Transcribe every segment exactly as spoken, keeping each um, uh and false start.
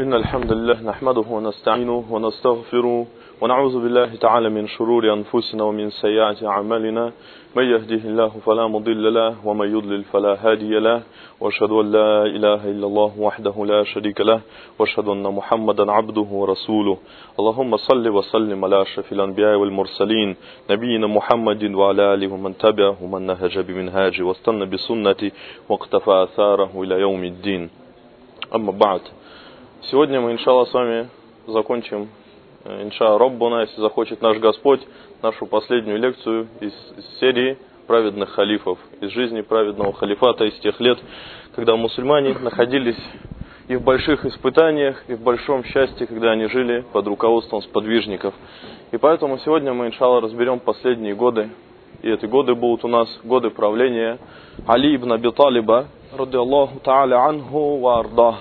إن الحمد لله نحمده ونستعينه ونستغفره ونعوذ بالله تعالى من شرور أنفسنا ومن سيئات أعمالنا من يهده الله فلا مضل له ومن يضلل فلا هادي له وأشهد أن لا إله إلا الله وحده لا شريك له وأشهد أن محمدا عبده ورسوله اللهم صل وسلم على أشرف الأنبياء والمرسلين نبينا محمد وعلى آله ومن تبعه ومن نهج بمنهاجه واستنى بسنته واقتفى آثاره إلى يوم الدين. أما بعد. Сегодня мы, иншаллах, с вами закончим, инша Раббуна, если захочет наш Господь, нашу последнюю лекцию из, из серии праведных халифов, из жизни праведного халифата, из тех лет, когда мусульмане находились и в больших испытаниях, и в большом счастье, когда они жили под руководством сподвижников. И поэтому сегодня мы, иншаллах, разберем последние годы. И эти годы будут у нас годы правления Али ибн Аби Талиба, ради Аллаху та'аля анху ва ардах.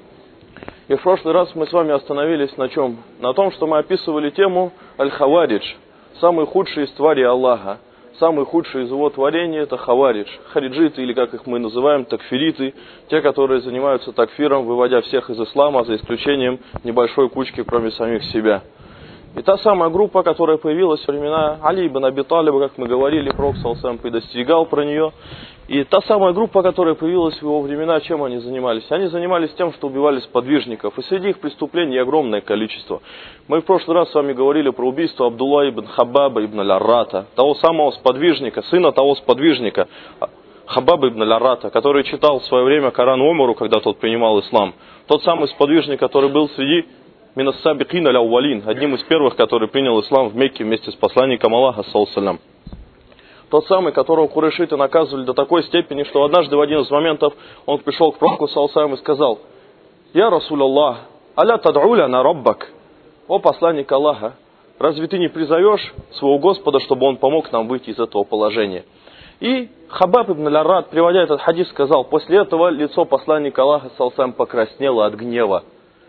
И в прошлый раз мы с вами остановились на чем? На том, что мы описывали тему Аль-Хаваридж, самый худший из тварей Аллаха. Самый худший из его творений — это Хаваридж. Хариджиты, или как их мы называем, такфириты, те, которые занимаются такфиром, выводя всех из ислама, за исключением небольшой кучки, кроме самих себя. И та самая группа, которая появилась во времена Али ибн Аби Талиба, как мы говорили, Пророк саллаллаху алейхи ва саллям предостерегал про нее. И та самая группа, которая появилась в его времена, чем они занимались? Они занимались тем, что убивали сподвижников. И среди их преступлений огромное количество. Мы в прошлый раз с вами говорили про убийство Абдулла ибн Хабаба ибн Аль-Аррата, того самого сподвижника, сына того сподвижника, Хабаба ибн Аль-Аррата, который читал в свое время Коран Умару, когда тот принимал ислам. Тот самый сподвижник, который был среди Минас-Сабикин аль-Аувалин, одним из первых, который принял ислам в Мекке вместе с посланником Аллаха, саллаллаху алейхи ва саллям. Тот самый, которого курайшиты наказывали до такой степени, что однажды в один из моментов он пришел к пророку, саллаллаху алейхи ва саллям, и сказал: «Я Расул Аллах, аля тад'уля на раббак». О посланник Аллаха, разве ты не призовешь своего Господа, чтобы он помог нам выйти из этого положения? И Хабаб ибн Аль-Аррат, приводя этот хадис, сказал: после этого лицо посланника Аллаха, саллаллаху алейхи ва саллям, покраснело от гнева.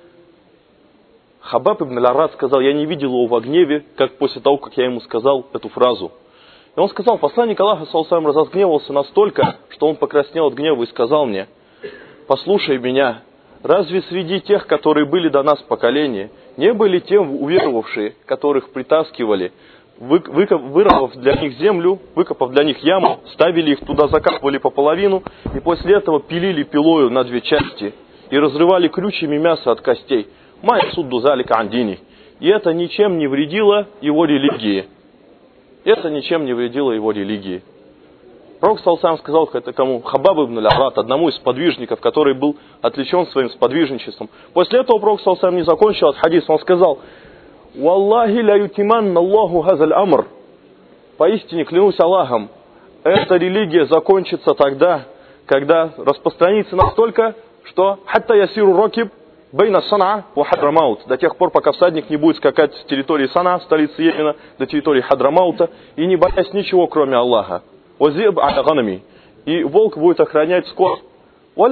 Хабаб ибн Аль-Аррат сказал: я не видел его во гневе, как после того, как я ему сказал эту фразу. И он сказал: посланник Аллаха, саллаллаху алейхи ва саллям, разгневался настолько, что он покраснел от гнева и сказал мне: послушай меня, разве среди тех, которые были до нас поколения, не были те уверовавшие, которых притаскивали, вы, вы, вырвав для них землю, выкопав для них яму, ставили их туда, закапывали по половину, и после этого пилили пилою на две части и разрывали крючьями мясо от костей. Май судду залика андини. И это ничем не вредило его религии. Это ничем не вредило его религии. Пророк саллаллаху алейхи ва саллям сказал это кому? Хабабу ибн Аль-Аррат, одному из сподвижников, который был отличен своим сподвижничеством. После этого Пророк саллаллаху алейхи ва саллям не закончил от хадиса. Он сказал: «Валлахи ля ютиманна Аллаху хазаль амр». Поистине, клянусь Аллахом, эта религия закончится тогда, когда распространится настолько, что хатта ясиру рокиб Бейна Сана ва Хадрамаут, до тех пор, пока всадник не будет скакать с территории Сана, столицы Йемена, до территории Хадрамаута, и не боясь ничего, кроме Аллаха. И волк будет охранять скот. Но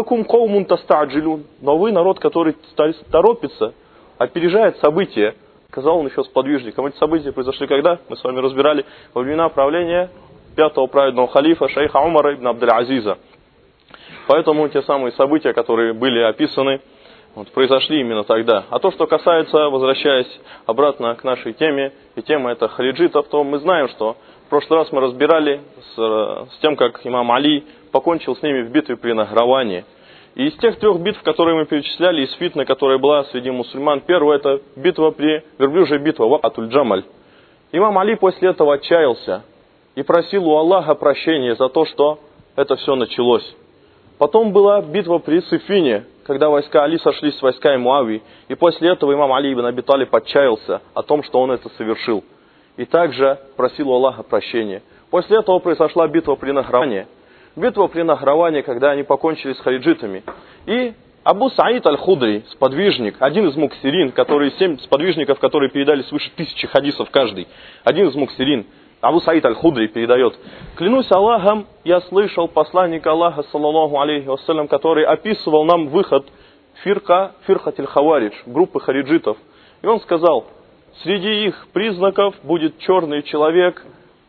вы народ, который торопится, опережает события. Сказал он еще сподвижникам. Эти события произошли когда? Мы с вами разбирали во времена правления пятого праведного халифа шейха Умара ибн Абдель-Азиза. Поэтому те самые события, которые были описаны, Вот, произошли именно тогда. А то, что касается, возвращаясь обратно к нашей теме, и тема это хариджитов, то мы знаем, что в прошлый раз мы разбирали с, с тем, как имам Али покончил с ними в битве при Нахраване. И из тех трех битв, которые мы перечисляли, из фитны, которая была среди мусульман, первая это битва при верблюжья битва Вакатуль-Джамаль. Имам Али после этого отчаялся и просил у Аллаха прощения за то, что это все началось. Потом была битва при Сифине, когда войска Али сошлись с войсками Муави, и после этого имам Али ибн Аби Талиб отчаялся о том, что он это совершил. И также просил у Аллаха прощения. После этого произошла битва при Нахраване. Битва при Нахраване, когда они покончили с хариджитами. И Абу Саид аль-Худри, сподвижник, один из муксирин, которые, семь сподвижников, которые передали свыше тысячи хадисов каждый, один из муксирин, Абу Саид аль-Худри передает: клянусь Аллахом, я слышал посланника Аллаха, саллаллаху алейхи ва саллям, который описывал нам выход фирка, фирхатиль хаваридж, группы хариджитов. И он сказал: среди их признаков будет черный человек,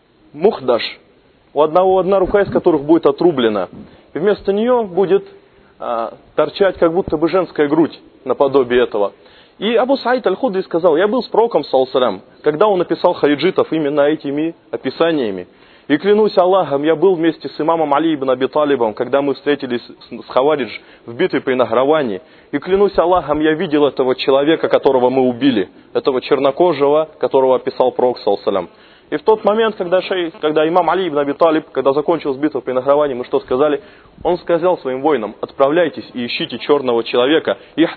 мухдаш, у одного одна рука из которых будет отрублена. И вместо нее будет а, торчать как будто бы женская грудь наподобие этого. И Абу Саид Аль-Худри сказал: я был с пророком, саллаллаху алейхи ва саллям, когда он описал хариджитов именно этими описаниями. И клянусь Аллахом, я был вместе с имамом Али ибн Аби Талибом, когда мы встретились с Хаваридж в битве при Нахраване. И клянусь Аллахом, я видел этого человека, которого мы убили, этого чернокожего, которого описал пророк, саллаллаху алейхи ва саллям. И в тот момент, когда, шей, когда имам Али ибн Аби Талиб, когда закончилась битва при Нахраване, мы что сказали? Он сказал своим воинам: отправляйтесь и ищите черного человека.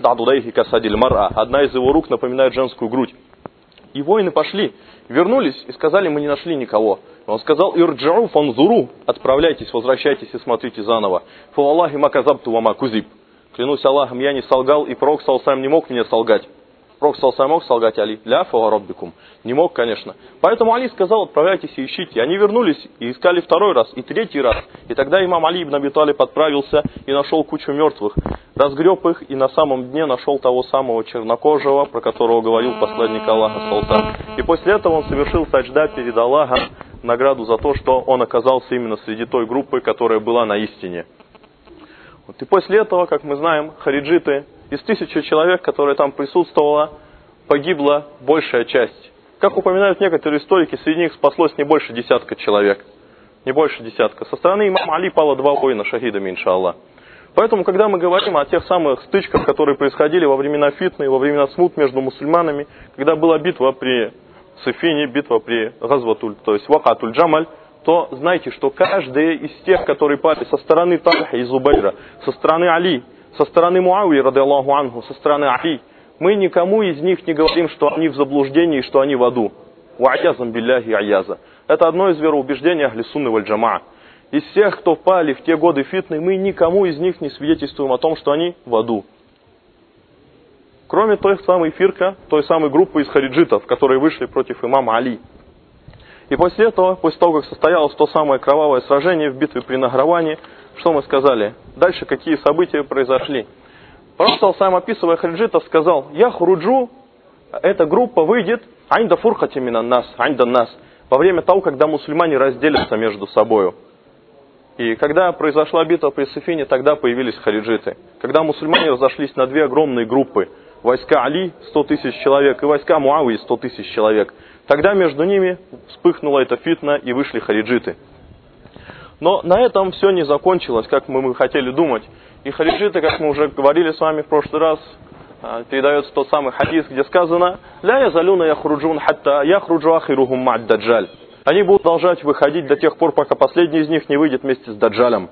Одна из его рук напоминает женскую грудь. И воины пошли, вернулись и сказали: мы не нашли никого. Он сказал: ирджау фанзуру, отправляйтесь, возвращайтесь и смотрите заново. Фаллахи маказабту ва макузиб. Клянусь Аллахом, я не солгал, и пророк саллаллаху алейхи ва саллям не мог мне солгать. Пророк саллаллаху алейхи ва саллям мог солгать Али? Ля фа ва раббикум. Не мог, конечно. Поэтому Али сказал: отправляйтесь и ищите. Они вернулись и искали второй раз, и третий раз. И тогда имам Али ибн Аби Талиб отправился и нашел кучу мертвых. Разгреб их и на самом дне нашел того самого чернокожего, про которого говорил посланник Аллаха, саллаллаху алейхи ва саллям. И после этого он совершил саджда перед Аллахом, награду за то, что он оказался именно среди той группы, которая была на истине. Вот. И после этого, как мы знаем, хариджиты, из тысячи человек, которые там присутствовало, погибла большая часть. Как упоминают некоторые историки, среди них спаслось не больше десятка человек. Не больше десятка. Со стороны имама Али пало два воина шахидами, иншаллах. Поэтому, когда мы говорим о тех самых стычках, которые происходили во времена фитны, во времена смут между мусульманами, когда была битва при Сифине, битва при Газватуль, то есть Вакатуль Джамаль, то знайте, что каждый из тех, которые пали со стороны Тальха и Зубайра, со стороны Али, со стороны Муавии, ради Аллаху анху, со стороны Али, мы никому из них не говорим, что они в заблуждении, что они в аду. У'аязам билляхи аяза. Это одно из вероубеждений ахли сунны валь джамаа. Из всех, кто пали в те годы фитны, мы никому из них не свидетельствуем о том, что они в аду. Кроме той самой фирка, той самой группы из хариджитов, которые вышли против имама Али. И после этого, после того, как состоялось то самое кровавое сражение в битве при Нахраване, что мы сказали? Дальше какие события произошли? Пророк, сам описывая хариджитов, сказал: я хуруджу, эта группа выйдет айнда фурхати минан нас, айнда нас, во время того, когда мусульмане разделятся между собою. И когда произошла битва при Сифине, тогда появились хариджиты. Когда мусульмане разошлись на две огромные группы, войска Али сто тысяч человек и войска Муавии сто тысяч человек, тогда между ними вспыхнула эта фитна и вышли хариджиты. Но на этом все не закончилось, как мы, мы хотели думать. И хариджиты, как мы уже говорили с вами в прошлый раз, передается тот самый хадис, где сказано: «Ля язалюна яхруджун хатта яхруджу ахирухум мa'ад даджаль». Они будут продолжать выходить до тех пор, пока последний из них не выйдет вместе с даджалем.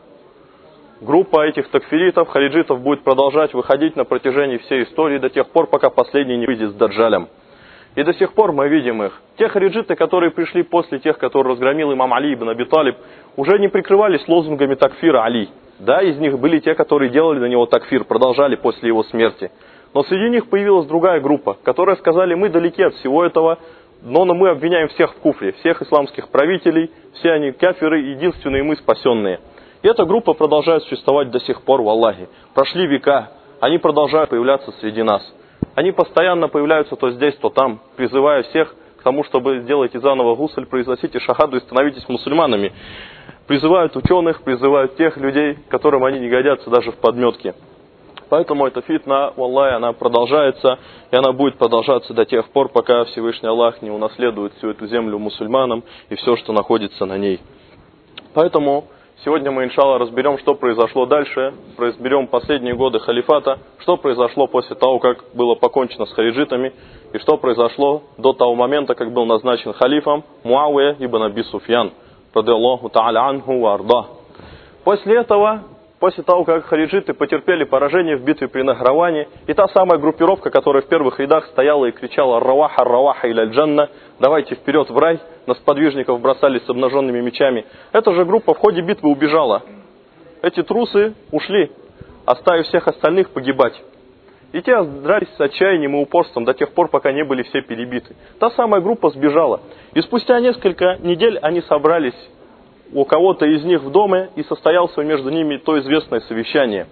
Группа этих такфиритов, хариджитов, будет продолжать выходить на протяжении всей истории до тех пор, пока последний не выйдет с даджалем. И до сих пор мы видим их. Те хариджиты, которые пришли после тех, которые разгромил имам Али ибн Аби Талиб, уже не прикрывались лозунгами такфира Али. Да, из них были те, которые делали на него такфир, продолжали после его смерти. Но среди них появилась другая группа, которые сказали: мы далеки от всего этого, но мы обвиняем всех в куфре, всех исламских правителей, все они кафиры, единственные мы спасенные. И эта группа продолжает существовать до сих пор в Аллахе. Прошли века, они продолжают появляться среди нас. Они постоянно появляются то здесь, то там, призывая всех к тому, чтобы сделайте заново гусль, произносите шахаду и становитесь мусульманами. Призывают ученых, призывают тех людей, которым они не годятся даже в подметке. Поэтому эта фитна, валлахи, она продолжается, и она будет продолжаться до тех пор, пока Всевышний Аллах не унаследует всю эту землю мусульманам и все, что находится на ней. Поэтому сегодня мы, иншаллах, разберем, что произошло дальше, разберем последние годы халифата, что произошло после того, как было покончено с хариджитами, и что произошло до того момента, как был назначен халифом Муавия ибн Аби Суфьян, ради Аллаху та'аля анху ва арда. После этого, после того, как хариджиты потерпели поражение в битве при Нахраване, и та самая группировка, которая в первых рядах стояла и кричала «Раваха, раваха иля джанна», давайте вперед в рай, на сподвижников бросались с обнаженными мечами, эта же группа в ходе битвы убежала. Эти трусы ушли, оставив всех остальных погибать. И те дрались с отчаянием и упорством до тех пор, пока не были все перебиты. Та самая группа сбежала. И спустя несколько недель они собрались у кого-то из них в доме, и состоялось между ними то известное совещание.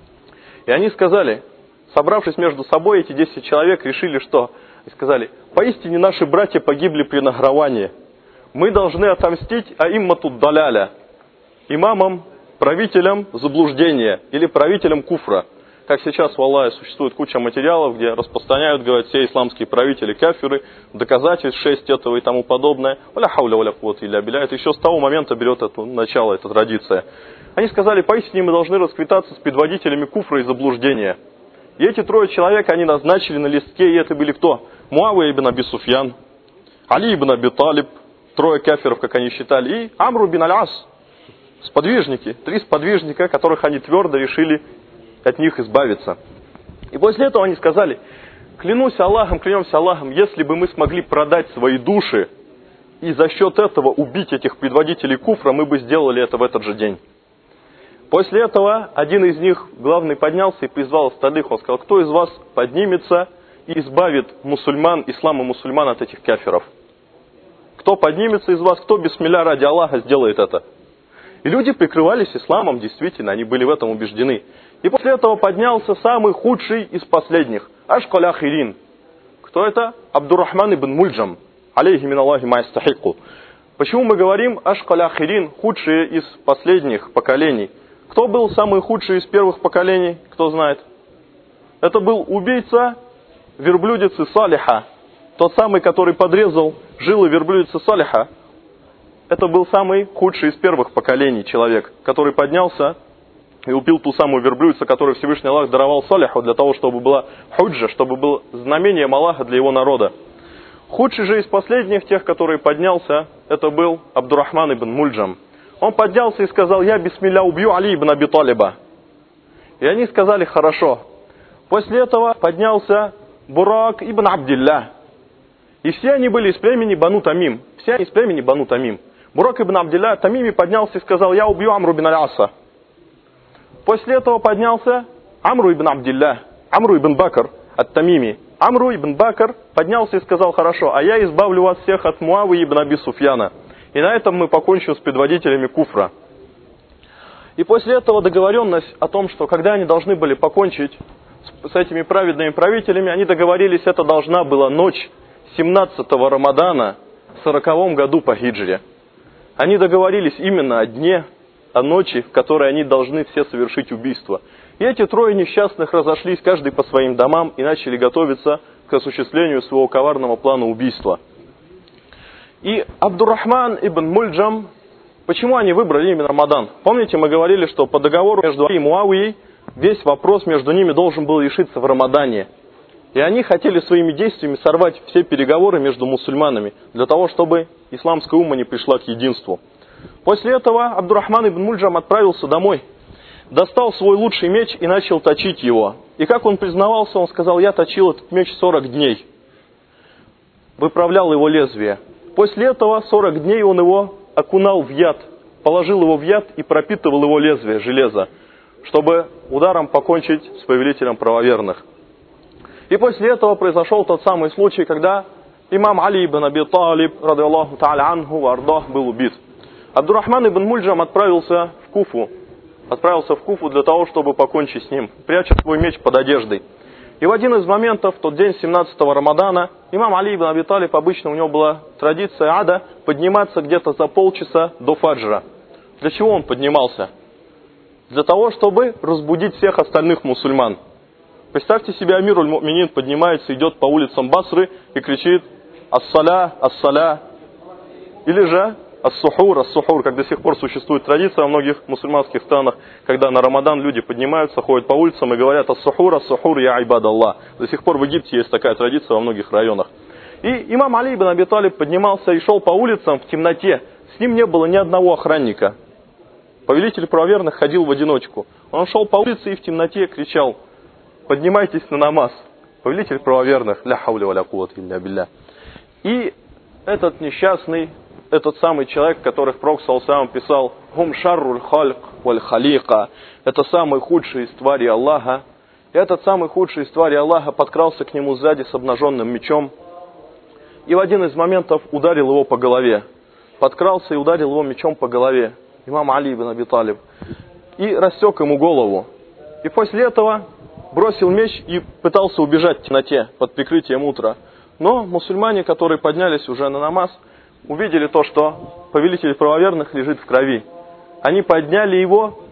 И они сказали, собравшись между собой, эти десять человек решили, что? И сказали: поистине наши братья погибли при Нахраване. Мы должны отомстить аиммату даляля, имамам правителем заблуждения или правителем куфра. Как сейчас в Аллахе существует куча материалов, где распространяют, говорят, все исламские правители кафиры, доказательств шесть этого и тому подобное. Валя хауля валя куввата илля билля. Это еще с того момента берет это начало, эта традиция. Они сказали, поистине мы должны расквитаться с предводителями куфра и заблуждения. И эти трое человек они назначили на листке, и это были кто? Муавия ибн Аби Суфьян, Али ибн Аби Талиб, трое кафиров, как они считали, и Амру бин Аль-Ас, сподвижники, три сподвижника, которых они твердо решили от них избавиться. И после этого они сказали, клянусь Аллахом, клянемся Аллахом, если бы мы смогли продать свои души и за счет этого убить этих предводителей куфра, мы бы сделали это в этот же день. После этого один из них, главный, поднялся и призвал остальных. Он сказал, кто из вас поднимется и избавит мусульман, ислам и мусульман от этих кафиров? Кто поднимется из вас, кто бисмилля ради Аллаха сделает это? И люди прикрывались исламом, действительно, они были в этом убеждены. И после этого поднялся самый худший из последних, Ашкаль Ахирин. Кто это? Абдуррахман ибн Мульджам, алейхи мин Аллахи ма ястахикку. Почему мы говорим Ашкаль Ахирин, худшие из последних поколений? Кто был самый худший из первых поколений? Кто знает? Это был убийца верблюдицы Салиха. Тот самый, который подрезал жилы верблюдицы Салиха. Это был самый худший из первых поколений человек, который поднялся и убил ту самую верблюдицу, которую Всевышний Аллах даровал Салиху, для того, чтобы была худжа, чтобы было знамением Аллаха для его народа. Худший же из последних, тех, который поднялся, это был Абдуррахман ибн Мульджам. Он поднялся и сказал, я бисмилля убью Али ибн Аби Талиба. И они сказали, хорошо. После этого поднялся Бурак ибн Абдилля. И все они были из племени Бану Тамим. Все они из племени Бану Тамим. Бурак ибн Абдилля Тамими поднялся и сказал, я убью Амру ибн Аль-Аса. После этого поднялся Амру ибн Абдилля, Амру ибн Бакр от Тамими. Амру ибн Бакр поднялся и сказал, хорошо, а я избавлю вас всех от Муавии ибн Аби Суфьяна. И на этом мы покончим с предводителями куфра. И после этого договоренность о том, что когда они должны были покончить с этими праведными правителями, они договорились, это должна была ночь семнадцатого Рамадана в сороковом году по хиджре. Они договорились именно о дне, о ночи, в которой они должны все совершить убийство. И эти трое несчастных разошлись каждый по своим домам и начали готовиться к осуществлению своего коварного плана убийства. И Абдуррахман ибн Мульджам, почему они выбрали именно Рамадан? Помните, мы говорили, что по договору между Али и Муавией весь вопрос между ними должен был решиться в Рамадане. И они хотели своими действиями сорвать все переговоры между мусульманами, для того, чтобы исламская умма не пришла к единству. После этого Абдуррахман ибн Мульджам отправился домой, достал свой лучший меч и начал точить его. И как он признавался, он сказал, я точил этот меч сорок дней, выправлял его лезвие. После этого сорок дней он его окунал в яд, положил его в яд и пропитывал его лезвие, железо, чтобы ударом покончить с повелителем правоверных. И после этого произошел тот самый случай, когда имам Али ибн Аби Талиб, ради Аллаху та'аля анху ва ардах, был убит. Абдуррахман ибн Мульджам отправился в Куфу, отправился в Куфу для того, чтобы покончить с ним, пряча свой меч под одеждой. И в один из моментов, в тот день семнадцатого Рамадана, имам Али ибн Аби Талиб, обычно у него была традиция ада подниматься где-то за полчаса до фаджра. Для чего он поднимался? Для того, чтобы разбудить всех остальных мусульман. Представьте себе, Амируль Му'минин поднимается, идет по улицам Басры и кричит «Ас-саля, ас-саля». Или же «Ас-сухур, ас-сухур», как до сих пор существует традиция во многих мусульманских странах, когда на Рамадан люди поднимаются, ходят по улицам и говорят «Ас-сухур, ас-сухур, я айбад Аллах». До сих пор в Египте есть такая традиция во многих районах. И имам Али ибн Аби Талиб поднимался и шел по улицам в темноте. С ним не было ни одного охранника. Повелитель правоверных ходил в одиночку. Он шел по улице и в темноте кричал: поднимайтесь на намаз. Повелитель правоверных, ля хауля ва ля куввата илля билля. И этот несчастный, этот самый человек, которых Пророк саллаллаху алейхи ва саллям писал: «Хум шарруль хальк валь халика», это самый худший из тварей Аллаха. И этот самый худший из тварей Аллаха подкрался к нему сзади с обнаженным мечом. И в один из моментов ударил его по голове. Подкрался и ударил его мечом по голове. Имам Али ибн Аби Талиб. И рассек ему голову. И после этого бросил меч и пытался убежать в темноте под прикрытием утра. Но мусульмане, которые поднялись уже на намаз, увидели то, что повелитель правоверных лежит в крови. Они подняли его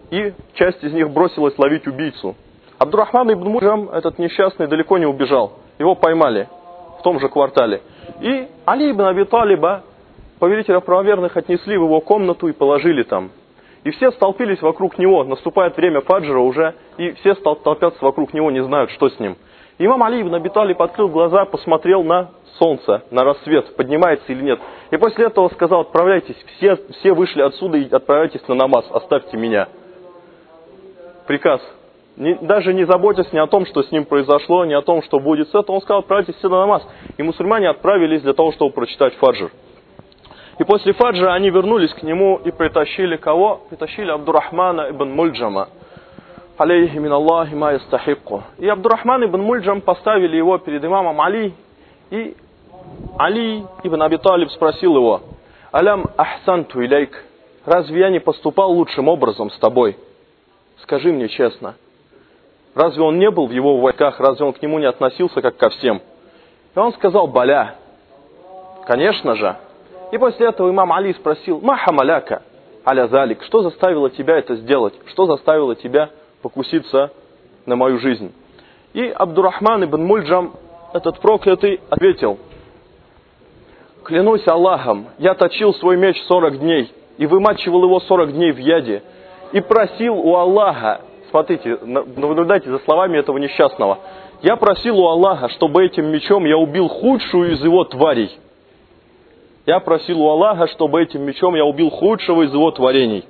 и часть из них бросилась ловить убийцу. Абдурахман ибн Мульджам, этот несчастный, далеко не убежал. Его поймали в том же квартале. И Али ибн Аби Талиба, повелителя правоверных, отнесли в его комнату и положили там. И все столпились вокруг него. Наступает время фаджра уже, и все толпятся вокруг него, не знают, что с ним. Имам Али ибн Аби Талиб открыл глаза, посмотрел на солнце, на рассвет, поднимается или нет. И после этого сказал: отправляйтесь, все, все вышли отсюда и отправляйтесь на намаз, оставьте меня. Приказ. Не, даже не заботясь ни о том, что с ним произошло, ни о том, что будет с этого, он сказал: отправьтесь все на намаз. И мусульмане отправились для того, чтобы прочитать фаджр. И после фаджра они вернулись к нему и притащили кого? Притащили Абдурахмана ибн Мульджама. Алейхи мин Аллахи ма ястахикку. И Абдурахман ибн Мульджам поставили его перед имамом Али. И Али ибн Аби Талиб спросил его: «Алям ахсанту илейк, разве я не поступал лучшим образом с тобой? Скажи мне честно, разве он не был в его войсках, разве он к нему не относился как ко всем?» И он сказал: «Баля, конечно же». И после этого имам Али спросил: «Ма хамаляка аля залик, что заставило тебя это сделать? Что заставило тебя покуситься на мою жизнь?» И Абдурахман ибн Мульджам, этот проклятый, ответил: «Клянусь Аллахом, я точил свой меч сорок дней и вымачивал его сорок дней в яде и просил у Аллаха». Смотрите, наблюдайте за словами этого несчастного. «Я просил у Аллаха, чтобы этим мечом я убил худшую из его тварей. Я просил у Аллаха, чтобы этим мечом я убил худшего из его творений».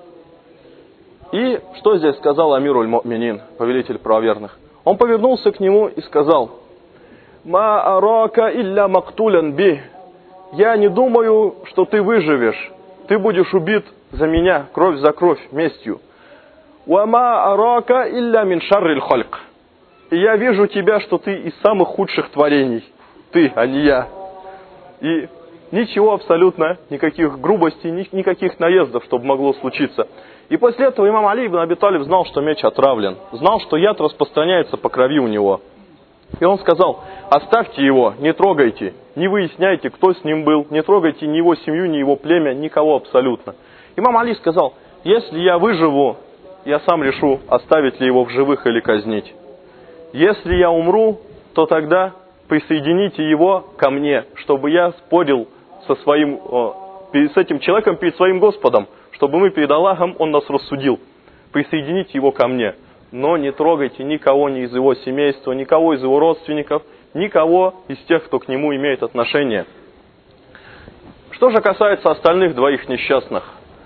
И что здесь сказал Амируль Му'минин, повелитель правоверных? Он повернулся к нему и сказал: «Ма арака илля мактулян би». Я не думаю, что ты выживешь. Ты будешь убит за меня, кровь за кровь, местью. «Ва ма арака илля мин шарриль хальк». И я вижу тебя, что ты из самых худших творений. Ты, а не я. И ничего абсолютно, никаких грубостей, никаких наездов, чтобы могло случиться. И после этого имам Али ибн Аби Талиб знал, что меч отравлен. Знал, что яд распространяется по крови у него. И он сказал: оставьте его, не трогайте, не выясняйте, кто с ним был, не трогайте ни его семью, ни его племя, никого абсолютно. Имам Али сказал: если я выживу, я сам решу, оставить ли его в живых или казнить. Если я умру, то тогда присоедините его ко мне, чтобы я спорил со своим, с этим человеком перед своим Господом, чтобы мы перед Аллахом, он нас рассудил. Присоедините его ко мне. Но не трогайте никого ни из его семейства, никого из его родственников, никого из тех, кто к нему имеет отношение. Что же касается остальных двоих несчастных.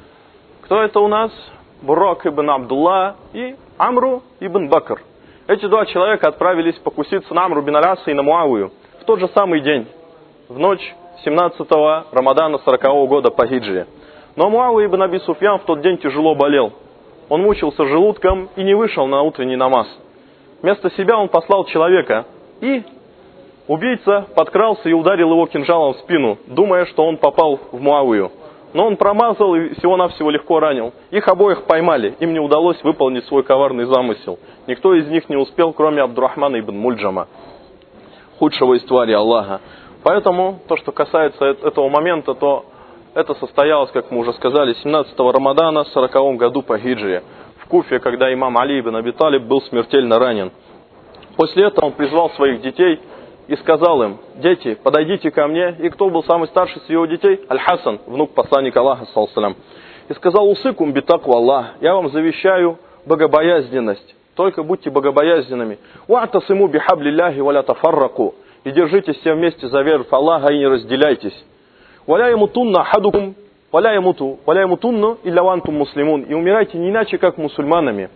Кто это у нас? Бурак ибн Абдулла и Амру ибн Бакр. Эти два человека отправились покуситься на Амру бин Аляса и на Муавию в тот же самый день, в ночь семнадцатого Рамадана сорокового года по хиджре. Но Муавия ибн Аби Суфьян в тот день тяжело болел. Он мучился желудком и не вышел на утренний намаз. Вместо себя он послал человека, и убийца подкрался и ударил его кинжалом в спину, думая, что он попал в Муавию. Но он промазал и всего-навсего легко ранил. Их обоих поймали, им не удалось выполнить свой коварный замысел. Никто из них не успел, кроме Абдурахмана ибн Мульджама, худшего из тварей Аллаха. Поэтому, то, что касается этого момента, то это состоялось, как мы уже сказали, семнадцатого Рамадана, сороковом году по хиджре, в Куфе, когда имам Али ибн Аби Талиб был смертельно ранен. После этого он призвал своих детей и сказал им: дети, подойдите ко мне. И кто был самый старший из его детей? Аль-Хасан, внук посланника Аллаха, саллаллаху алейхи ва саллям. И сказал: усыкум битаква Аллах, я вам завещаю богобоязненность, только будьте богобоязненными. Уатасиму бихаблилляхи валя тафарраку, и держитесь все вместе за веру Аллаха и не разделяйтесь. Валя ямутунна хадукум, валя ямуту, валя ямутунну илля вантум муслимун, и умирайте не иначе, как мусульманами.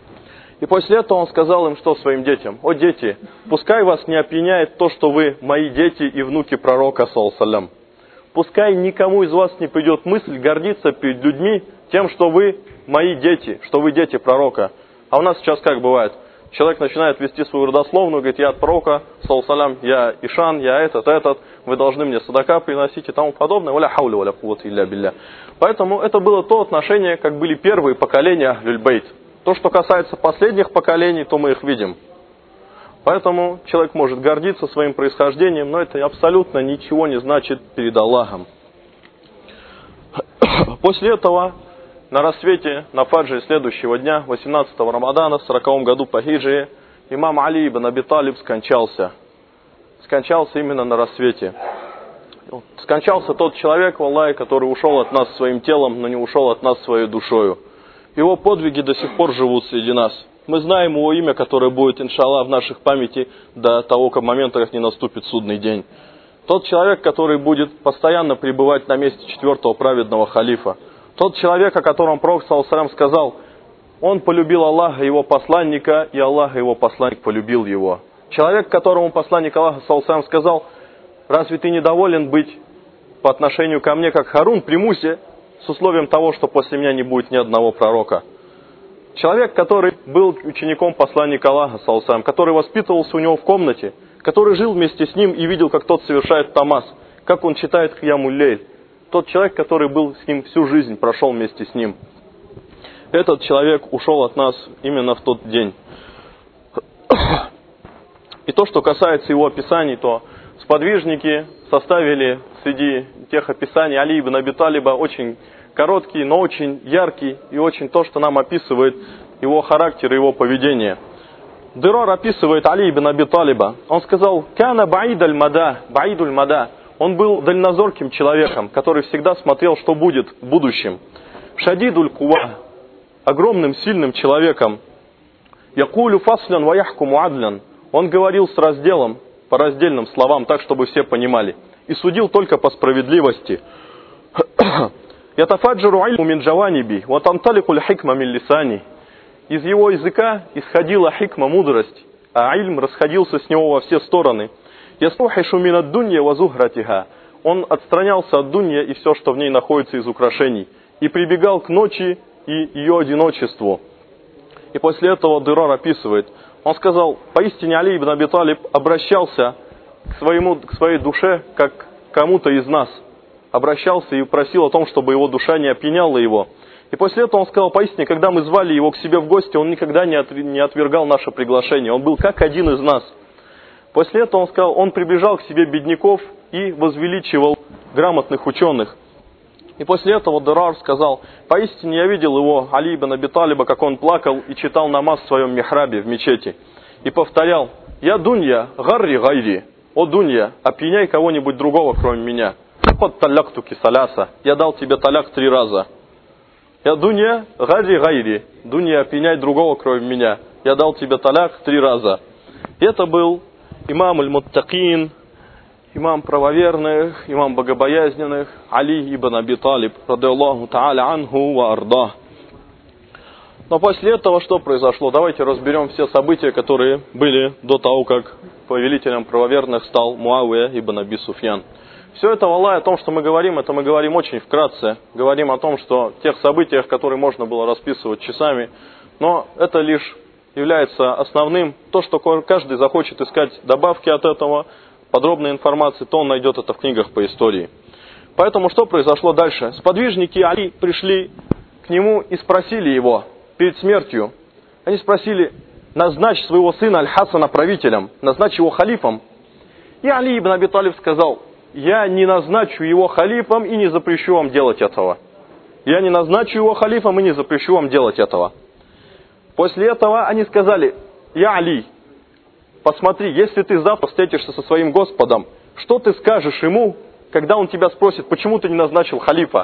И после этого он сказал им что своим детям: о дети, пускай вас не опьяняет то, что вы мои дети и внуки пророка, саллаллаху алейхи ва саллям. Пускай никому из вас не придет мысль гордиться перед людьми тем, что вы мои дети, что вы дети пророка. А у нас сейчас как бывает? Человек начинает вести свою родословную, говорит: я от пророка, саллаллаху алейхи ва саллям, я Ишан, я этот, этот, вы должны мне садака приносить и тому подобное. Валя хауля валя куввата илля билля. Поэтому это было то отношение, как были первые поколения Ахлюль Бейт. То, что касается последних поколений, то мы их видим. Поэтому человек может гордиться своим происхождением, но это абсолютно ничего не значит перед Аллахом. После этого на рассвете, на фаджре следующего дня, восемнадцатого Рамадана, в сороковом году по хиджре, имам Али ибн Аби Талиб скончался. Скончался именно на рассвете. Скончался тот человек, валлахи, который ушел от нас своим телом, но не ушел от нас своей душою. Его подвиги до сих пор живут среди нас. Мы знаем его имя, которое будет, иншаллах, в наших памяти до того как момента, как не наступит судный день. Тот человек, который будет постоянно пребывать на месте четвертого праведного халифа. Тот человек, о котором Пророк саллаллаху алейхи ва саллям сказал, он полюбил Аллаха и его посланника, и Аллах и его посланник полюбил его. Человек, которому посланник Аллаха саллаллаху алейхи ва саллям сказал: разве ты недоволен быть по отношению ко мне, как Харун при Мусе, с условием того, что после меня не будет ни одного пророка? Человек, который был учеником посланника Аллаха саллаллаху алейхи ва саллям, который воспитывался у него в комнате, который жил вместе с ним и видел, как тот совершает тамаз, как он читает Кьямуль-Лейль. Тот человек, который был с ним всю жизнь, прошел вместе с ним. Этот человек ушел от нас именно в тот день. И то, что касается его описаний, то сподвижники составили среди тех описаний Али ибн Аби Талиба очень короткий, но очень яркий и очень то, что нам описывает его характер и его поведение. Дирар описывает Али ибн Аби Талиба. Он сказал: «Кана баидаль мада, баидуль мада». Он был дальнозорким человеком, который всегда смотрел, что будет в будущем. Шадидуль кува, огромным, сильным человеком. Якулю фаслян ва яхкуму адлян. Он говорил с разделом, по раздельным словам, так, чтобы все понимали. И судил только по справедливости. Ятафаджару ильму мин джаваниби, ва танталикуль хикма мин лисани. Из его языка исходила хикма, мудрость, а ильм расходился с него во все стороны. Ясухишу мин ад-дунья ва зухратиха. Он отстранялся от дунья и все, что в ней находится из украшений, и прибегал к ночи и ее одиночеству. И после этого Дирар описывает. Он сказал: поистине Али ибн Аби Талиб обращался к, своему, к своей душе, как к кому-то из нас. Обращался и просил о том, чтобы его душа не опьяняла его. И после этого он сказал: поистине, когда мы звали его к себе в гости, он никогда не отвергал наше приглашение. Он был как один из нас. После этого он сказал: он приближал к себе бедняков и возвеличивал грамотных ученых. И после этого Дирар сказал: поистине я видел его, Али ибн Аби Талиба, как он плакал и читал намаз в своем михрабе в мечети. И повторял: я дунья, гарри гайри. О дунья, опьяняй кого-нибудь другого, кроме меня. Под таляктуки саляса. Я дал тебе таляк три раза. Я дунья, гарри гайри. Дунья, опьяняй другого, кроме меня. Я дал тебе таляк три раза. И это был имам аль-Муттакин, имам правоверных, имам богобоязненных, Али ибн Аби Талиб, радиаллаху та'аля анху ва арда. Но после этого что произошло? Давайте разберем все события, которые были до того, как повелителем правоверных стал Муавия ибн Аби Суфьян. Все это, валлахи, о том, что мы говорим, это мы говорим очень вкратце. Говорим о том, что тех событиях, которые можно было расписывать часами, но это лишь является основным. То, что каждый захочет искать добавки от этого, подробной информации, то он найдет это в книгах по истории. Поэтому что произошло дальше? Сподвижники Али пришли к нему и спросили его перед смертью. Они спросили: назначь своего сына Аль-Хасана правителем, назначь его халифом. И Али ибн Аби Талиб сказал: я не назначу его халифом и не запрещу вам делать этого. Я не назначу его халифом и не запрещу вам делать этого. После этого они сказали: я Али, посмотри, если ты завтра встретишься со своим Господом, что ты скажешь ему, когда он тебя спросит, почему ты не назначил халифа?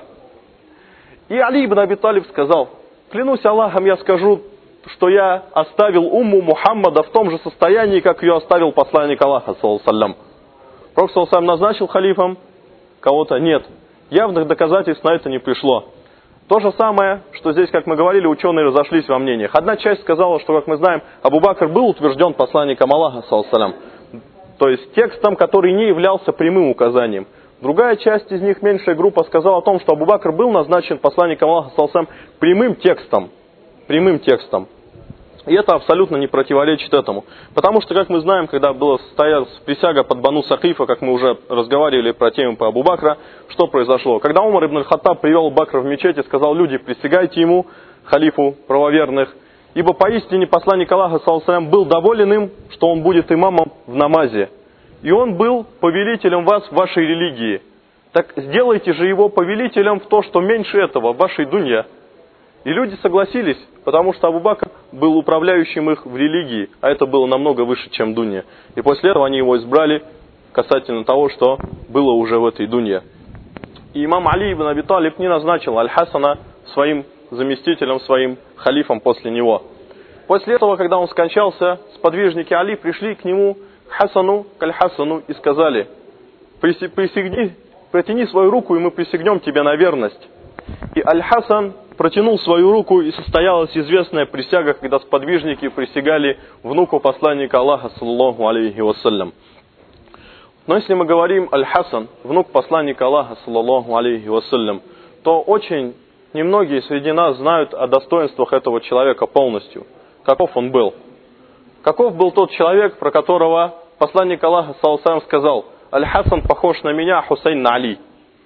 И Али ибн Аби Талиб сказал: клянусь Аллахом, я скажу, что я оставил умму Мухаммада в том же состоянии, как ее оставил посланник Аллаха, саллаллаху алейхи ва саллям. Пророк, саллаллаху алейхи ва саллям, назначил халифом кого-то? Нет. Явных доказательств на это не пришло. То же самое, что здесь, как мы говорили, ученые разошлись во мнениях. Одна часть сказала, что, как мы знаем, Абу Бакр был утвержден посланником Аллаха, саллаллаху алейхи ва саллям, то есть текстом, который не являлся прямым указанием. Другая часть из них, меньшая группа, сказала о том, что Абу Бакр был назначен посланником Аллаха, саллаллаху алейхи ва саллям, прямым текстом. Прямым текстом. И это абсолютно не противоречит этому. Потому что, как мы знаем, когда была стояла присяга под Бану Сакифа, как мы уже разговаривали про тему по Абу Бакра, что произошло? Когда Умар ибн аль-Хаттаб привел Бакра в мечеть и сказал: люди, присягайте ему, халифу правоверных, ибо поистине посланник Аллаха, саллаллаху алейхи ва саллям, был доволен им, что он будет имамом в намазе. И он был повелителем вас в вашей религии. Так сделайте же его повелителем в то, что меньше этого, в вашей дунья. И люди согласились, потому что Абу Бакр был управляющим их в религии, а это было намного выше, чем дунья. И после этого они его избрали касательно того, что было уже в этой дунье. И имам Али ибн Аби Талиб не назначил Аль-Хасана своим заместителем, своим халифом после него. После этого, когда он скончался, сподвижники Али пришли к нему, к Хасану, к Аль-Хасану, и сказали: «Присягни, протяни свою руку, и мы присягнем тебе на верность». И Аль-Хасан протянул свою руку, и состоялась известная присяга, когда сподвижники присягали внуку посланника Аллаха, саллаллаху алейхи вассалям. Но если мы говорим Аль-Хасан, внук посланника Аллаха, саллаллаху алейхи вассалям, то очень немногие среди нас знают о достоинствах этого человека полностью. Каков он был? Каков был тот человек, про которого посланник Аллаха, саллаллаху алейхи вассалям, сказал: «Аль-Хасан похож на меня, а Хусейн на Али».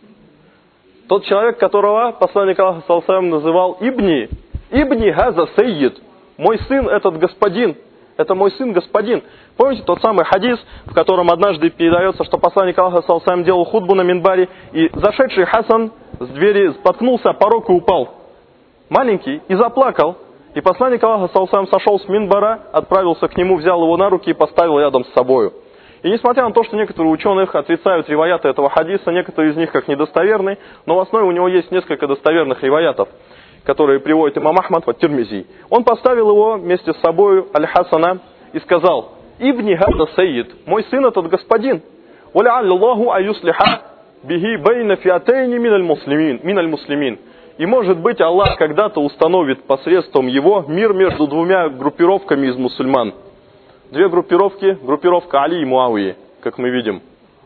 Тот человек, которого посланник Аллаха, саллаллаху алейхи вассалям, называл Ибни, Ибни газа сеййид, мой сын этот господин, это мой сын господин. Помните тот самый хадис, в котором однажды передается, что посланник Аллаха, саллаллаху алейхи вассалям, делал хутбу на минбаре, и зашедший Хасан с двери споткнулся о порог и упал. Маленький, и заплакал. И посланник Аллаха, саллаллаху алейхи вассалям, сошел с минбара, отправился к нему, взял его на руки и поставил рядом с собою. И несмотря на то, что некоторые ученые отрицают риваяты этого хадиса, некоторые из них как недостоверны, но в основе у него есть несколько достоверных риваятов, которые приводит имам Ахмад в Ат-Тирмизи. Он поставил его вместе с собой, Аль-Хасана, и сказал: «Ибни газа сеййид, мой сын этот господин, валя'аллаху аюслиха бихи байна фиатейни миналь муслимин, миналь муслимин». И может быть Аллах когда-то установит посредством его мир между двумя группировками из мусульман. Две группировки, группировка Али и Муавии, как мы видим.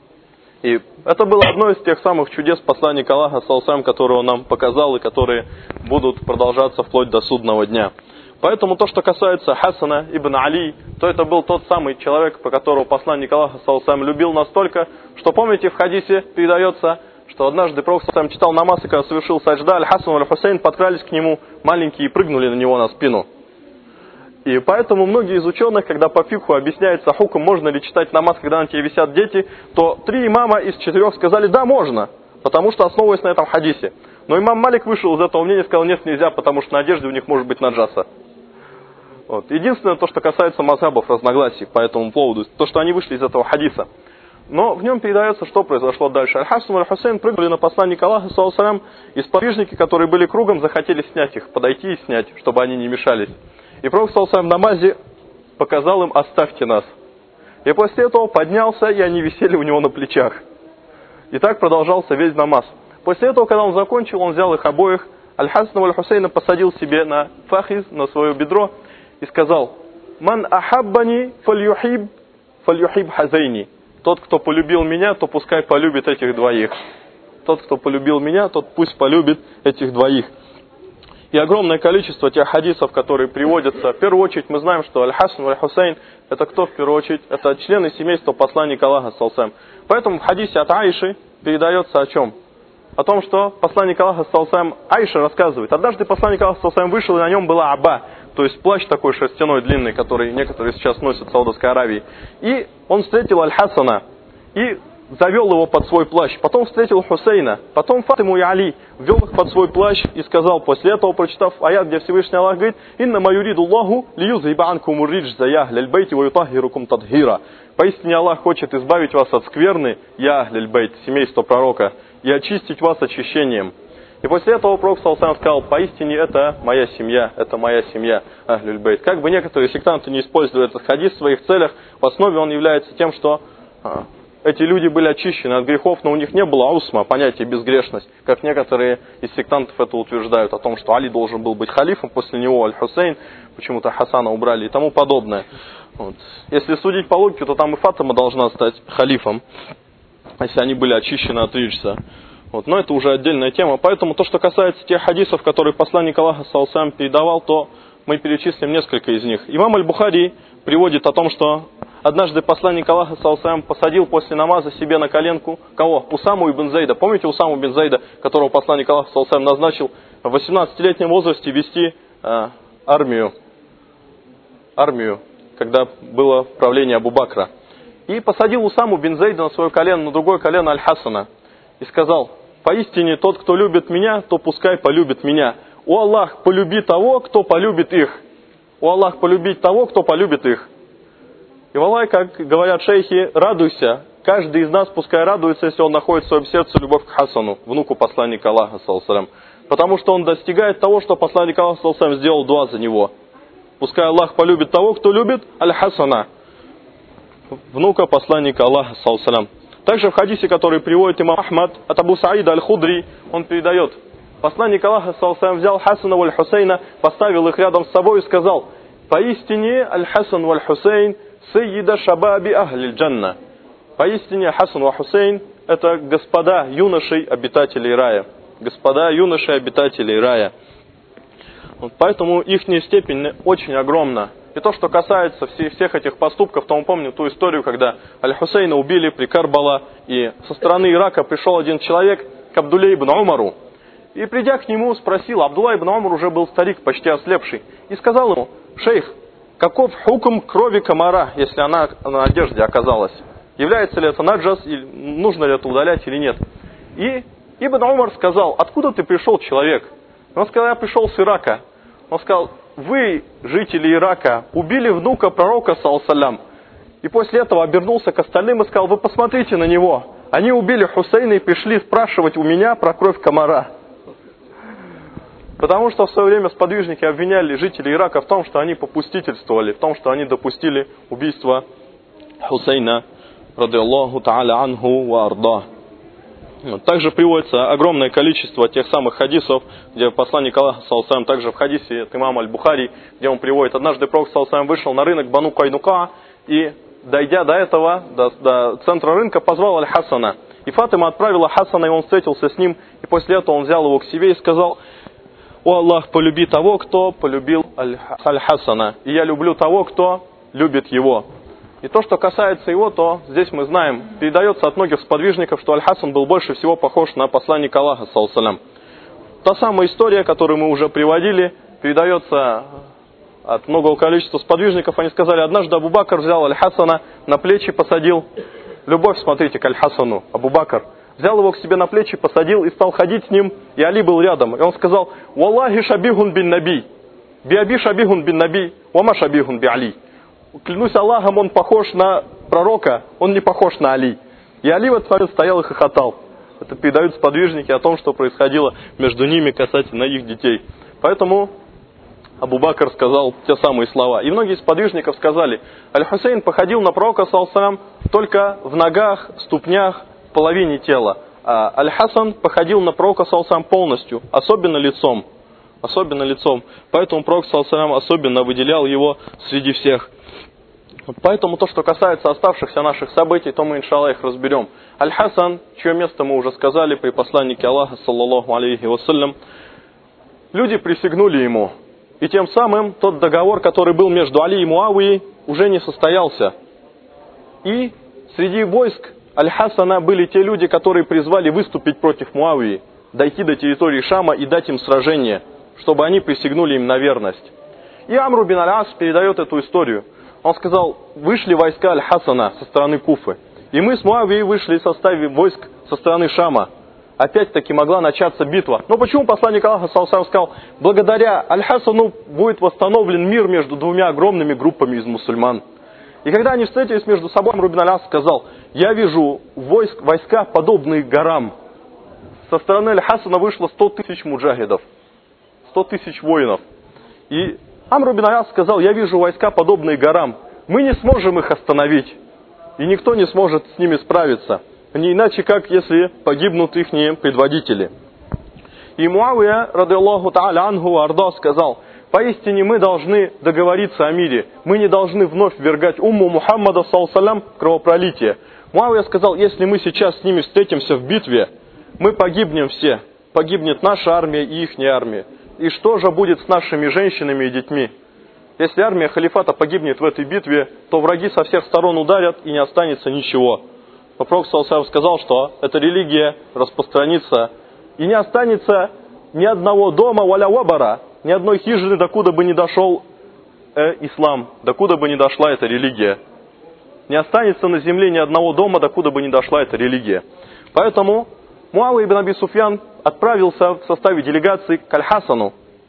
И это было одно из тех самых чудес посланника Аллаха, саллаллаху алейхи вассалям, которые он нам показал и которые будут продолжаться вплоть до судного дня. Поэтому то, что касается Хасана ибн Али, то это был тот самый человек, по которому посланник Аллаха, саллаллаху алейхи вассалям, любил настолько, что, помните, в хадисе передается, что однажды Пророк, саллаллаху алейхи вассалям, читал намаз, и когда совершил саджда, Аль-Хасан и Аль-Хусейн подкрались к нему маленькие и прыгнули на него на спину. И поэтому многие из ученых, когда по фикху объясняется хукм, можно ли читать намаз, когда на тебе висят дети, то три имама из четырех сказали: да, можно, потому что основываясь на этом хадисе. Но имам Малик вышел из этого мнения и сказал: нет, нельзя, потому что на одежде у них может быть наджаса. Вот. Единственное, то, что касается мазхабов, разногласий по этому поводу, то, что они вышли из этого хадиса. Но в нем передается, что произошло дальше. Аль-Хасан и Аль-Хусейн прыгнули на посланника Аллаха, саллаллаху алейхи вассалям, и сподвижники, которые были кругом, захотели снять их, подойти и снять, чтобы они не мешались. И Пророк, саллаллаху алейхи вассалям, в намазе показал им: оставьте нас. И после этого поднялся, и они висели у него на плечах. И так продолжался весь намаз. После этого, когда он закончил, он взял их обоих, Аль-Хасана и Аль-Хусейна посадил себе на фахиз, на свое бедро, и сказал: «Ман ахаббани фальюхиб, фальюхиб хазайни». Тот, кто полюбил меня, то пускай полюбит этих двоих. Тот, кто полюбил меня, тот пусть полюбит этих двоих. И огромное количество тех хадисов, которые приводятся. В первую очередь мы знаем, что Аль-Хасан и Аль-Хусейн — это кто в первую очередь? Это члены семейства посланника Аллаха, саллаллаху алейхи вассалям. Поэтому в хадисе от Аиши передается о чем? О том, что посланник Аллаха, саллаллаху алейхи вассалям, Аиша рассказывает. Однажды посланник Аллаха, саллаллаху алейхи вассалям, вышел, и на нем была аба, то есть плащ такой шерстяной, длинный, который некоторые сейчас носят в Саудовской Аравии. И он встретил Аль-Хасана и завел его под свой плащ. Потом встретил Хусейна, потом Фатиму и Али, ввел их под свой плащ и сказал, после этого, прочитав аят, где Всевышний Аллах говорит: «Инна ма юриду Аллаху лиюзхиба анкум риджза я ахляль бейти ва ютаххирукум тадхира». Поистине Аллах хочет избавить вас от скверны, я ахляль бейт, семейство пророка, и очистить вас очищением. И после этого Пророк, саллаллаху алейхи вассалям, сказал: поистине это моя семья, это моя семья, ахлюль бейт. Как бы некоторые сектанты не использовали этот хадис в своих целях, в основе он является тем, что а, эти люди были очищены от грехов, но у них не было аусма, понятия безгрешность, как некоторые из сектантов это утверждают, о том, что Али должен был быть халифом, после него Аль-Хусейн, почему-то Хасана убрали и тому подобное. Вот. Если судить по логике, то там и Фатима должна стать халифом, если они были очищены от риджса. Вот. Но это уже отдельная тема. Поэтому то, что касается тех хадисов, которые посланник Аллаха, саллаллаху алейхи вассалям, передавал, то мы перечислим несколько из них. Имам Аль-Бухари приводит о том, что однажды посланник Аллаха, саллаллаху алейхи вассалям, посадил после намаза себе на коленку кого? Усаму ибн Зайда. Помните Усаму ибн Зайда, которого посланник Аллаха, саллаллаху алейхи вассалям, назначил в восемнадцатилетнем возрасте вести э, армию, армию, когда было правление Абу Бакра. И посадил Усаму ибн Зайда на свое колено, на другое колено Аль-Хасана. И сказал: поистине тот, кто любит меня, то пускай полюбит меня. «О Аллах, полюби того, кто полюбит их». «О Аллах, полюбить того, кто полюбит их». И валлай, как говорят шейхи, радуйся. Каждый из нас пускай радуется, если он находит в своем сердце любовь к Хасану, внуку посланника Аллаха, саллаллаху. Потому что он достигает того, что посланник Аллаха, саллаллаху, сделал дуа за него. Пускай Аллах полюбит того, кто любит Аль-Хасана, внука посланника Аллаха, саллаллаху. Также в хадисе, который приводит имам Ахмад от Абу Саида Аль-Худри, он передает: посланник Аллаха, саллаллаху, взял Хасана валь Хусейна, поставил их рядом с собой и сказал: поистине Аль-Хасан валь Хусейн сайида шабаби ахли джанна. Поистине Хасан ва Хусейн — это господа юношей обитателей рая. Господа юношей обитателей рая. Вот поэтому их степень очень огромна. И то, что касается всех, всех этих поступков, то мы помним ту историю, когда Аль-Хусейна убили при Карбала, и со стороны Ирака пришел один человек к Абдулле ибн Умару, и придя к нему спросил, Абдулла ибн Умар уже был старик, почти ослепший, и сказал ему: шейх, каков хукм крови комара, если она на одежде оказалась? Является ли это наджас, или нужно ли это удалять или нет? И Ибн Умар сказал: откуда ты пришел, человек? Он сказал: я пришел с Ирака. Он сказал: вы, жители Ирака, убили внука пророка, саллаллаху. И после этого обернулся к остальным и сказал: вы посмотрите на него. Они убили Хусейна и пришли спрашивать у меня про кровь комара. Потому что в свое время сподвижники обвиняли жителей Ирака в том, что они попустительствовали, в том, что они допустили убийство Хусейна, радиаллаху та'аля анху ва арда. Также приводится огромное количество тех самых хадисов, где посланник Аллаха, саллаллаху, также в хадисе от имама Аль-Бухари, где он приводит: однажды пророк, саллаллаху, вышел на рынок Бану Кайнука и, дойдя до этого, до, до центра рынка, позвал Аль-Хасана. И Фатима отправила Хасана, и он встретился с ним, и после этого он взял его к себе и сказал: о Аллах, полюби того, кто полюбил Аль-Хасана, и я люблю того, кто любит его. И то, что касается его, то здесь мы знаем, передается от многих сподвижников, что Аль-Хасан был больше всего похож на посланника Аллаха, саллаллаху. Та самая история, которую мы уже приводили, передается от многого количества сподвижников. Они сказали: однажды Абу Бакр взял Аль-Хасана, на плечи посадил. Любовь, смотрите, к Аль-Хасану. Абу Бакр взял его к себе на плечи, посадил и стал ходить с ним, и Али был рядом. И он сказал: «Валлахи шабихун бин наби, би аби шабихун бин наби, вама шабихун би Али». Клянусь Аллахом, он похож на пророка, он не похож на Али. И Али в этот момент стоял и хохотал. Это передают сподвижники о том, что происходило между ними касательно их детей. Поэтому Абу Бакр сказал те самые слова. И многие из сподвижников сказали: Аль-Хусейн походил на пророка, саллаллаху, только в ногах, ступнях, в половине тела. А Аль-Хасан походил на пророка, саллаллаху, полностью, особенно лицом. Особенно лицом. Поэтому пророк, саллаллаху, особенно выделял его среди всех. Поэтому то, что касается оставшихся наших событий, то мы, иншаллах, их разберем. Аль-Хасан, чье место мы уже сказали при посланнике Аллаха, саллаллаху алейхи вассалям, люди присягнули ему. И тем самым тот договор, который был между Али и Муавией, уже не состоялся. И среди войск Аль-Хасана были те люди, которые призвали выступить против Муавии, дойти до территории Шама и дать им сражение, чтобы они присягнули им на верность. И Амру бин Аль-Ас передает эту историю. Он сказал: вышли войска Аль-Хасана со стороны Куфы, и мы с Муавией вышли в составе войск со стороны Шама. Опять-таки могла начаться битва. Но почему посланник Аллаха, саллаллаху, сказал: благодаря Аль-Хасану будет восстановлен мир между двумя огромными группами из мусульман. И когда они встретились между собой, Амр бин Аль-Ас сказал: я вижу войск, войска, подобные горам. Со стороны Аль-Хасана вышло сто тысяч муджахидов, сто тысяч воинов. И Амр бин Аль-Ас сказал: я вижу войска, подобные горам. Мы не сможем их остановить. И никто не сможет с ними справиться. Не иначе, как если погибнут их предводители. И Муавия, радиаллаху та'аля анху арда, сказал: поистине мы должны договориться о мире. Мы не должны вновь ввергать умму Мухаммада, саллаллаху, в кровопролитие. Муавия сказал: если мы сейчас с ними встретимся в битве, мы погибнем все. Погибнет наша армия и ихняя армия. И что же будет с нашими женщинами и детьми? Если армия халифата погибнет в этой битве, то враги со всех сторон ударят, и не останется ничего. Но пророк, саллаллаху, сказал, что эта религия распространится, и не останется ни одного дома, валя вабара, ни одной хижины, докуда бы не дошел э, ислам, докуда бы не дошла эта религия. Не останется на земле ни одного дома, докуда бы не дошла эта религия. Поэтому Муавия ибн Аби Суфьян отправился в составе делегации к Аль-Хасану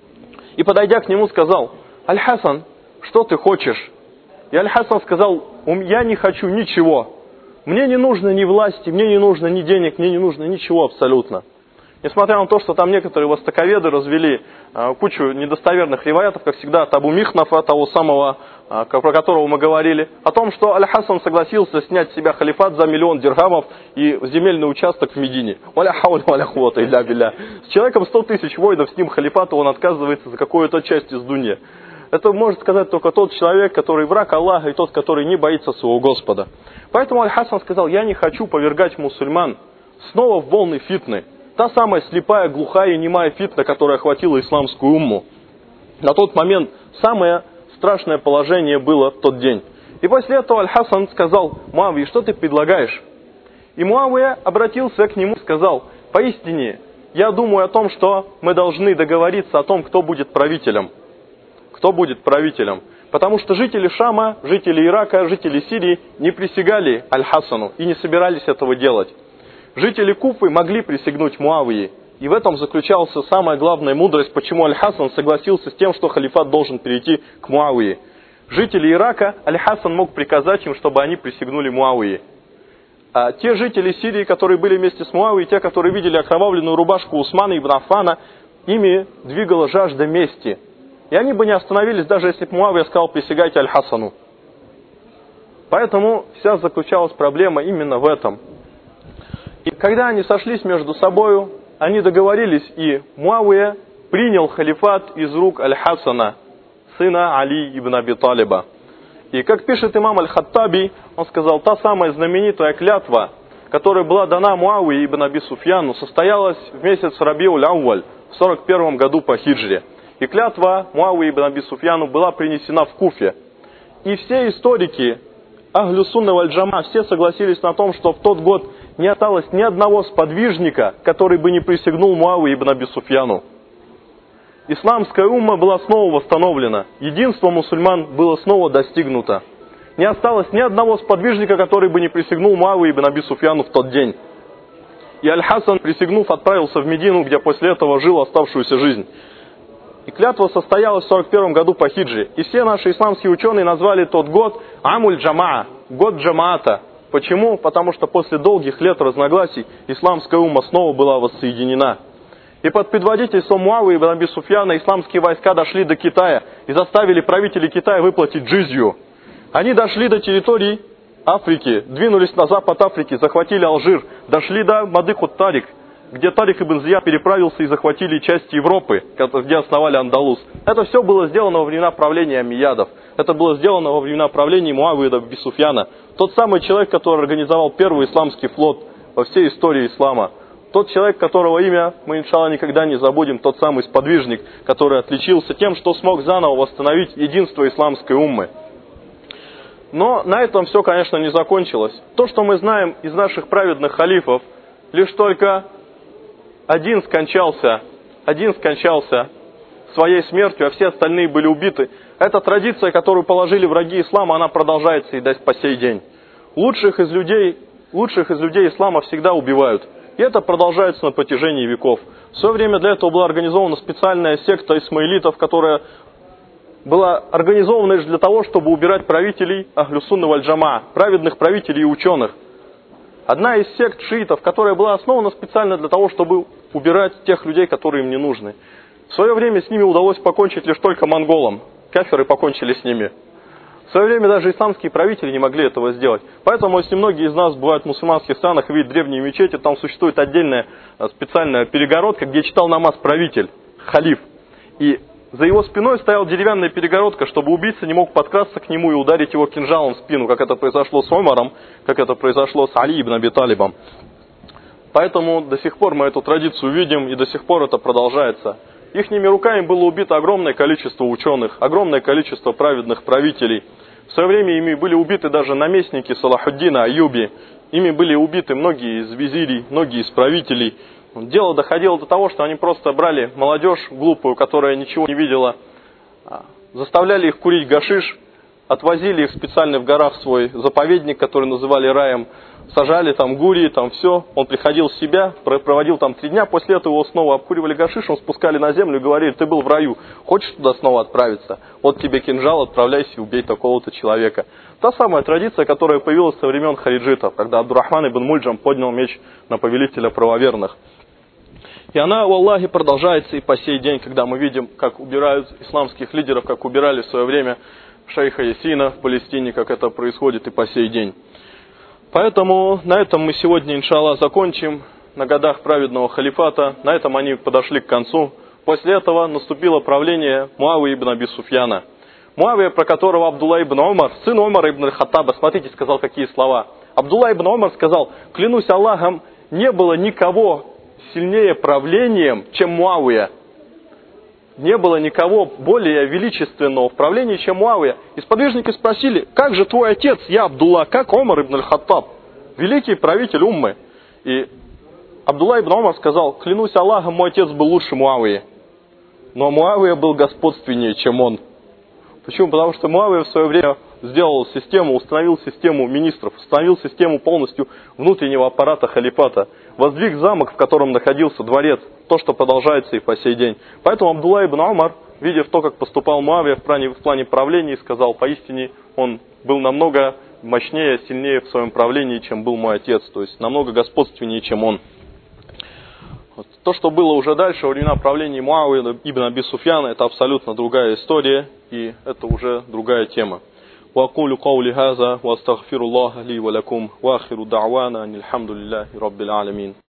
И, подойдя к нему, сказал: «Аль-Хасан, что ты хочешь?» И Аль-Хасан сказал: «Я не хочу ничего. Мне не нужно ни власти, мне не нужно ни денег, мне не нужно ничего абсолютно». Несмотря на то, что там некоторые востоковеды развели а, кучу недостоверных риваятов, как всегда, от Абу Михнафа, того самого, а, про которого мы говорили, о том, что Аль-Хасан согласился снять с себя халифат за миллион дирхамов и земельный участок в Медине. Валя хауля валя куввата илля билля. С человеком сто тысяч воинов, с ним халифата, он отказывается за какую-то часть из дуньи. Это может сказать только тот человек, который враг Аллаха, и тот, который не боится своего Господа. Поэтому Аль-Хасан сказал: «Я не хочу повергать мусульман снова в волны фитны». Та самая слепая, глухая и немая фитна, которая охватила исламскую умму. На тот момент самое страшное положение было в тот день. И после этого Аль-Хасан сказал: «Муавия, что ты предлагаешь?» И Муавия обратился к нему и сказал: «Поистине, я думаю о том, что мы должны договориться о том, кто будет правителем. Кто будет правителем. Потому что жители Шама, жители Ирака, жители Сирии не присягали Аль-Хасану и не собирались этого делать. Жители Куфы могли присягнуть Муавии. И в этом заключалась самая главная мудрость, почему Аль-Хасан согласился с тем, что халифат должен перейти к Муавии. Жители Ирака, Аль-Хасан мог приказать им, чтобы они присягнули Муавии. А те жители Сирии, которые были вместе с Муавией, те, которые видели окровавленную рубашку Усмана ибн Аффана, ими двигала жажда мести. И они бы не остановились, даже если бы Муавия сказал: «Присягайте Аль-Хасану». Поэтому вся заключалась проблема именно в этом. И когда они сошлись между собою, они договорились, и Муавия принял халифат из рук Аль-Хасана, сына Али ибн Аби Талиба. И как пишет имам Аль-Хаттаби, он сказал: та самая знаменитая клятва, которая была дана Муавии ибн Аби Суфьяну, состоялась в месяц Рабиуль-Ауаль в сорок первом году по хиджре. И клятва Муавии ибн Аби Суфьяну была принесена в Куфе. И все историки Ахлю Сунна валь Джама все согласились на том, что в тот год не осталось ни одного сподвижника, который бы не присягнул Муавии ибн Аби Суфьяну. Исламская умма была снова восстановлена, единство мусульман было снова достигнуто. Не осталось ни одного сподвижника, который бы не присягнул Муавии ибн Аби Суфьяну в тот день. И Аль-Хасан, присягнув, отправился в Медину, где после этого жил оставшуюся жизнь. И клятва состоялась в сорок первом году по хиджре. И все наши исламские ученые назвали тот год Амуль Джамаа, год Джамаата. Почему? Потому что после долгих лет разногласий исламская умма снова была воссоединена. И под предводительством Муавии ибн Аби Суфьяна исламские войска дошли до Китая и заставили правителей Китая выплатить джизью. Они дошли до территорий Африки, двинулись на запад Африки, захватили Алжир, дошли до Мадык-ут-Тарик, где Тарик ибн Зияд переправился и захватили часть Европы, где основали Андалус. Это все было сделано во времена правления Аммиядов. Это было сделано во времена правления Муавии ибн Аби Суфьяна. Тот самый человек, который организовал первый исламский флот во всей истории ислама. Тот человек, которого имя мы, иншалла, никогда не забудем. Тот самый сподвижник, который отличился тем, что смог заново восстановить единство исламской уммы. Но на этом все, конечно, не закончилось. То, что мы знаем из наших праведных халифов, лишь только один скончался, один скончался своей смертью, а все остальные были убиты. Эта традиция, которую положили враги ислама, она продолжается и до по сей день. Лучших из людей, лучших из людей ислама всегда убивают. И это продолжается на протяжении веков. В свое время для этого была организована специальная секта исмаилитов, которая была организована лишь для того, чтобы убирать правителей Ахлю Сунна валь Джама, праведных правителей и ученых. Одна из сект шиитов, которая была основана специально для того, чтобы убирать тех людей, которые им не нужны. В свое время с ними удалось покончить лишь только монголам. Кафиры покончили с ними. В свое время даже исламские правители не могли этого сделать. Поэтому, если многие из нас бывают в мусульманских странах и видят древние мечети, там существует отдельная специальная перегородка, где читал намаз правитель, халиф. И за его спиной стояла деревянная перегородка, чтобы убийца не мог подкрасться к нему и ударить его кинжалом в спину, как это произошло с Умаром, как это произошло с Али ибн Аби Талибом. Поэтому до сих пор мы эту традицию видим, и до сих пор это продолжается. Ихними руками было убито огромное количество ученых, огромное количество праведных правителей. В свое время ими были убиты даже наместники Салахуддина Аюби. Ими были убиты многие из визирей, многие из правителей. Дело доходило до того, что они просто брали молодежь глупую, которая ничего не видела, заставляли их курить гашиш, отвозили их специально в горах в свой заповедник, который называли раем, сажали там гурии, там все. Он приходил в себя, проводил там три дня. После этого его снова обкуривали гашишем, спускали на землю и говорили: ты был в раю, хочешь туда снова отправиться? Вот тебе кинжал, отправляйся и убей такого-то человека. Та самая традиция, которая появилась со времен хариджитов, когда Абдурахман ибн Мульджам поднял меч на повелителя правоверных. И она, у Аллахи, продолжается и по сей день, когда мы видим, как убирают исламских лидеров, как убирали в свое время шейха Ясина в Палестине, как это происходит и по сей день. Поэтому на этом мы сегодня, иншаллах, закончим, на годах праведного халифата. На этом они подошли к концу. После этого наступило правление Муавии ибн Аби Суфьяна. Муавия, про которого Абдулла ибн Умар, сын Умара ибн Хаттаба, смотрите, сказал какие слова. Абдулла ибн Умар сказал: клянусь Аллахом, не было никого сильнее правлением, чем Муавия. Не было никого более величественного в правлении, чем Муавия. И сподвижники спросили: как же твой отец, я Абдулла, как Умар ибн Хаттаб, великий правитель уммы? И Абдулла ибн Умар сказал: клянусь Аллахом, мой отец был лучше Муавии. Но Муавия был господственнее, чем он. Почему? Потому что Муавия в свое время сделал систему, установил систему министров, установил систему полностью внутреннего аппарата халифата, воздвиг замок, в котором находился дворец, то, что продолжается и по сей день. Поэтому Абдулла ибн Умар, видя то, как поступал Муавия в плане, в плане правления, сказал: поистине он был намного мощнее, сильнее в своем правлении, чем был мой отец, то есть намного господственнее, чем он. Вот. То, что было уже дальше, во времена правления Муавии ибн Аби Суфьяна, это абсолютно другая история, и это уже другая тема. وأقول قولي هذا وأستغفر الله لي ولكم وآخر دعوانا أن الحمد لله رب العالمين.